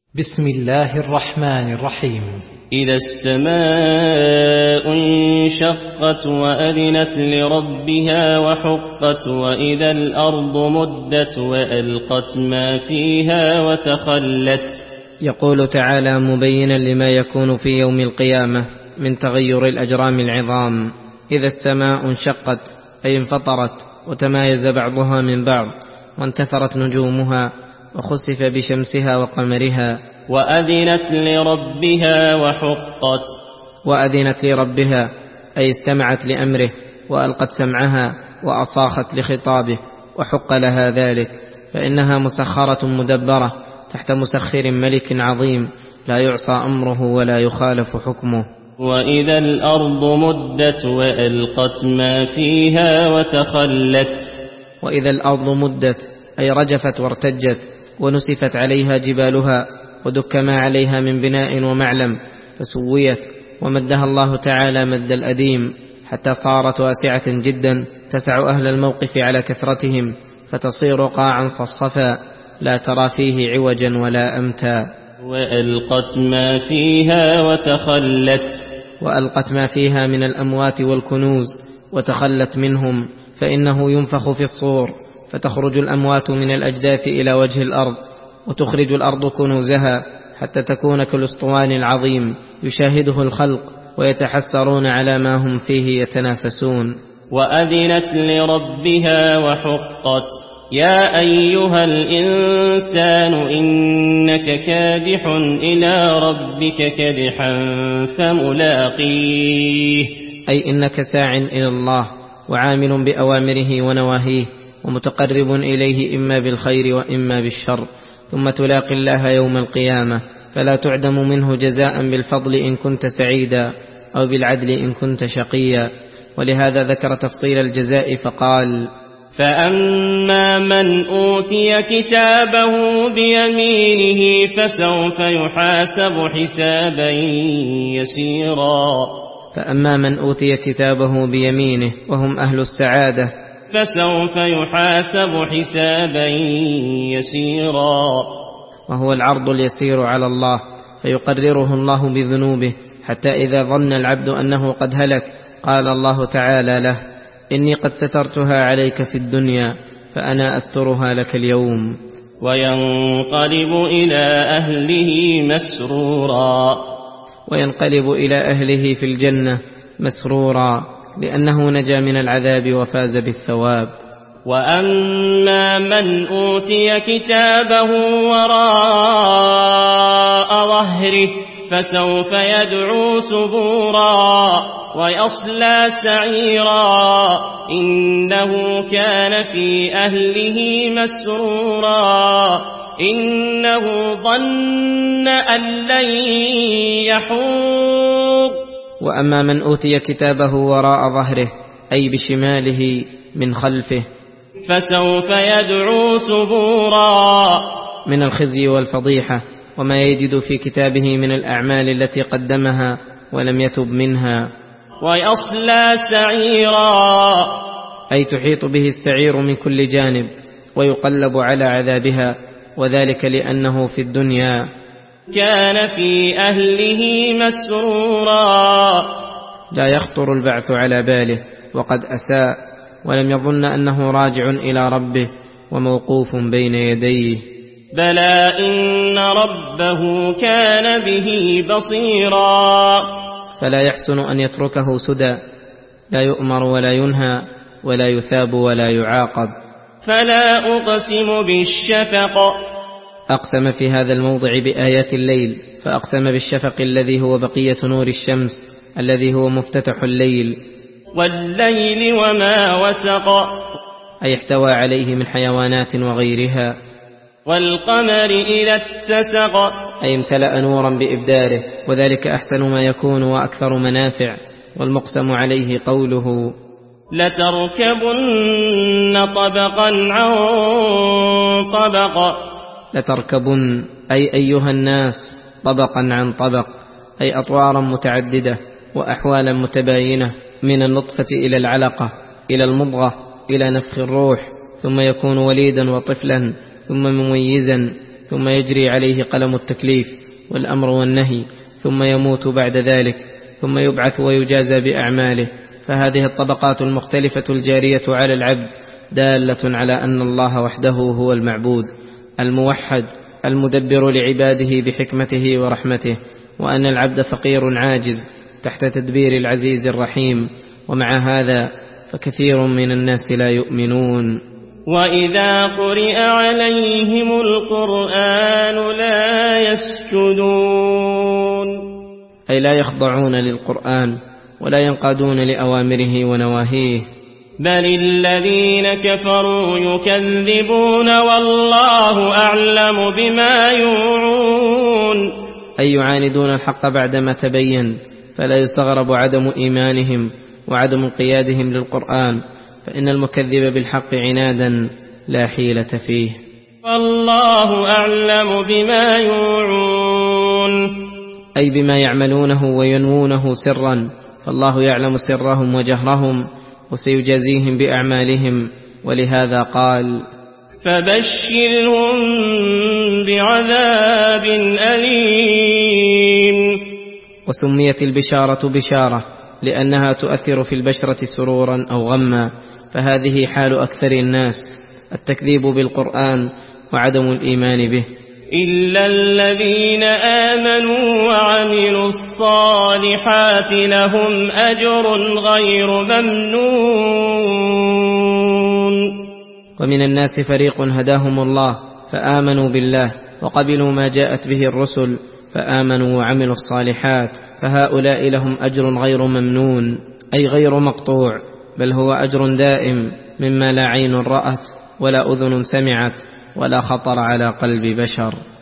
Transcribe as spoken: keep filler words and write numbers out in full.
بسم الله الرحمن الرحيم. إذا السماء انشقت وأذنت لربها وحقت وإذا الأرض مدت وألقت ما فيها وتخلت. يقول تعالى مبينا لما يكون في يوم القيامة من تغير الأجرام العظام: إذا السماء انشقت أي انفطرت وتمايز بعضها من بعض وانتثرت نجومها وخسف بشمسها وقمرها. وأذنت لربها وحقت. وأذنت لربها أي استمعت لأمره وألقت سمعها وأصاخت لخطابه وحق لها ذلك، فإنها مسخرة مدبرة تحت مسخر ملك عظيم لا يعصى أمره ولا يخالف حكمه. وإذا الأرض مدت وألقت ما فيها وتخلت. وإذا الأرض مدت أي رجفت وارتجت ونسفت عليها جبالها ودك ما عليها من بناء ومعلم فسويت، ومدها الله تعالى مد الأديم حتى صارت واسعة جدا تسع أهل الموقف على كثرتهم، فتصير قاعا صفصفا لا ترى فيه عوجا ولا أمتا. وألقت ما فيها وتخلت. وألقت ما فيها من الأموات والكنوز وتخلت منهم، فإنه ينفخ في الصور فتخرج الأموات من الأجداث إلى وجه الأرض، وتخرج الأرض كنوزها حتى تكون كالأسطوان العظيم يشاهده الخلق ويتحسرون على ما هم فيه يتنافسون. وأذنت لربها وحقت. يا أيها الإنسان إنك كادح إلى ربك كدحا فملاقيه، أي إنك ساع إلى الله وعامل بأوامره ونواهيه ومتقرب إليه إما بالخير وإما بالشر، ثم تلاقي الله يوم القيامة فلا تعدم منه جزاء بالفضل إن كنت سعيدا أو بالعدل إن كنت شقيا. ولهذا ذكر تفصيل الجزاء فقال: فأما من أوتي كتابه بيمينه فسوف يحاسب حسابا يسيرا. فأما من أوتي كتابه بيمينه وهم أهل السعادة فسوف يحاسب حسابا يسيرا، وهو العرض اليسير على الله، فيقرره الله بذنوبه حتى إذا ظن العبد أنه قد هلك قال الله تعالى له: إني قد سترتها عليك في الدنيا فأنا أسترها لك اليوم. وينقلب إلى أهله مسرورا. وينقلب إلى أهله في الجنة مسرورا لأنه نجا من العذاب وفاز بالثواب. وأما من أوتي كتابه وراء ظهره فسوف يدعو ثبورا ويصلى سعيرا، إنه كان في أهله مسرورا، إنه ظن أن لن يحور. وأما من أوتي كتابه وراء ظهره أي بشماله من خلفه فسوف يدعو ثبورا، من الخزي والفضيحة وما يجد في كتابه من الأعمال التي قدمها ولم يتب منها. ويصلى سعيرا، أي تحيط به السعير من كل جانب ويقلب على عذابها، وذلك لأنه في الدنيا كان في أهله مسرورا، لا يخطر البعث على باله وقد أساء ولم يظن أنه راجع إلى ربه وموقوف بين يديه. بلى إن ربه كان به بصيرا، فلا يحسن أن يتركه سدى، لا يؤمر ولا ينهى ولا يثاب ولا يعاقب. فلا أقسم بالشفق. أقسم في هذا الموضع بآيات الليل، فأقسم بالشفق الذي هو بقية نور الشمس الذي هو مفتتح الليل. والليل وما وسق، أي احتوى عليه من حيوانات وغيرها. والقمر إذا اتسق، أي امتلأ نورا بإبداره، وذلك أحسن ما يكون وأكثر منافع. والمقسم عليه قوله: لتركبن طبقا عن طبق. لتركبن أي أيها الناس طبقا عن طبق، أي أطوارا متعددة وأحوالا متباينة، من النطفة إلى العلقة إلى المضغة إلى نفخ الروح، ثم يكون وليدا وطفلا ثم مميزا ثم يجري عليه قلم التكليف والأمر والنهي، ثم يموت بعد ذلك، ثم يبعث ويجازى بأعماله. فهذه الطبقات المختلفة الجارية على العبد دالة على أن الله وحده هو المعبود الموحد المدبر لعباده بحكمته ورحمته، وأن العبد فقير عاجز تحت تدبير العزيز الرحيم. ومع هذا فكثير من الناس لا يؤمنون. وإذا قرئ عليهم القرآن لا يسجدون، أي لا يخضعون للقرآن ولا ينقادون لأوامره ونواهيه. بل الذين كفروا يكذبون والله أعلم بما يوعون، أي يعاندون الحق بعدما تبين، فلا يستغرب عدم إيمانهم وعدم انقيادهم للقرآن، فإن المكذب بالحق عنادا لا حيلة فيه. والله أعلم بما يوعون، أي بما يعملونه وينوونه سرا، فالله يعلم سرهم وجهرهم وسيجازيهم بأعمالهم. ولهذا قال: فبشرهم بعذاب أليم. وسميت البشارة بشارة لأنها تؤثر في البشرة سرورا أو غما، فهذه حال أكثر الناس، التكذيب بالقرآن وعدم الإيمان به. إلا الذين آمنوا وعملوا الصالحات لهم أجر غير ممنون. ومن الناس فريق هداهم الله فآمنوا بالله وقبلوا ما جاءت به الرسل، فآمنوا وعملوا الصالحات، فهؤلاء لهم أجر غير ممنون، أي غير مقطوع، بل هو أجر دائم مما لا عين رأت ولا أذن سمعت ولا خطر على قلب بشر.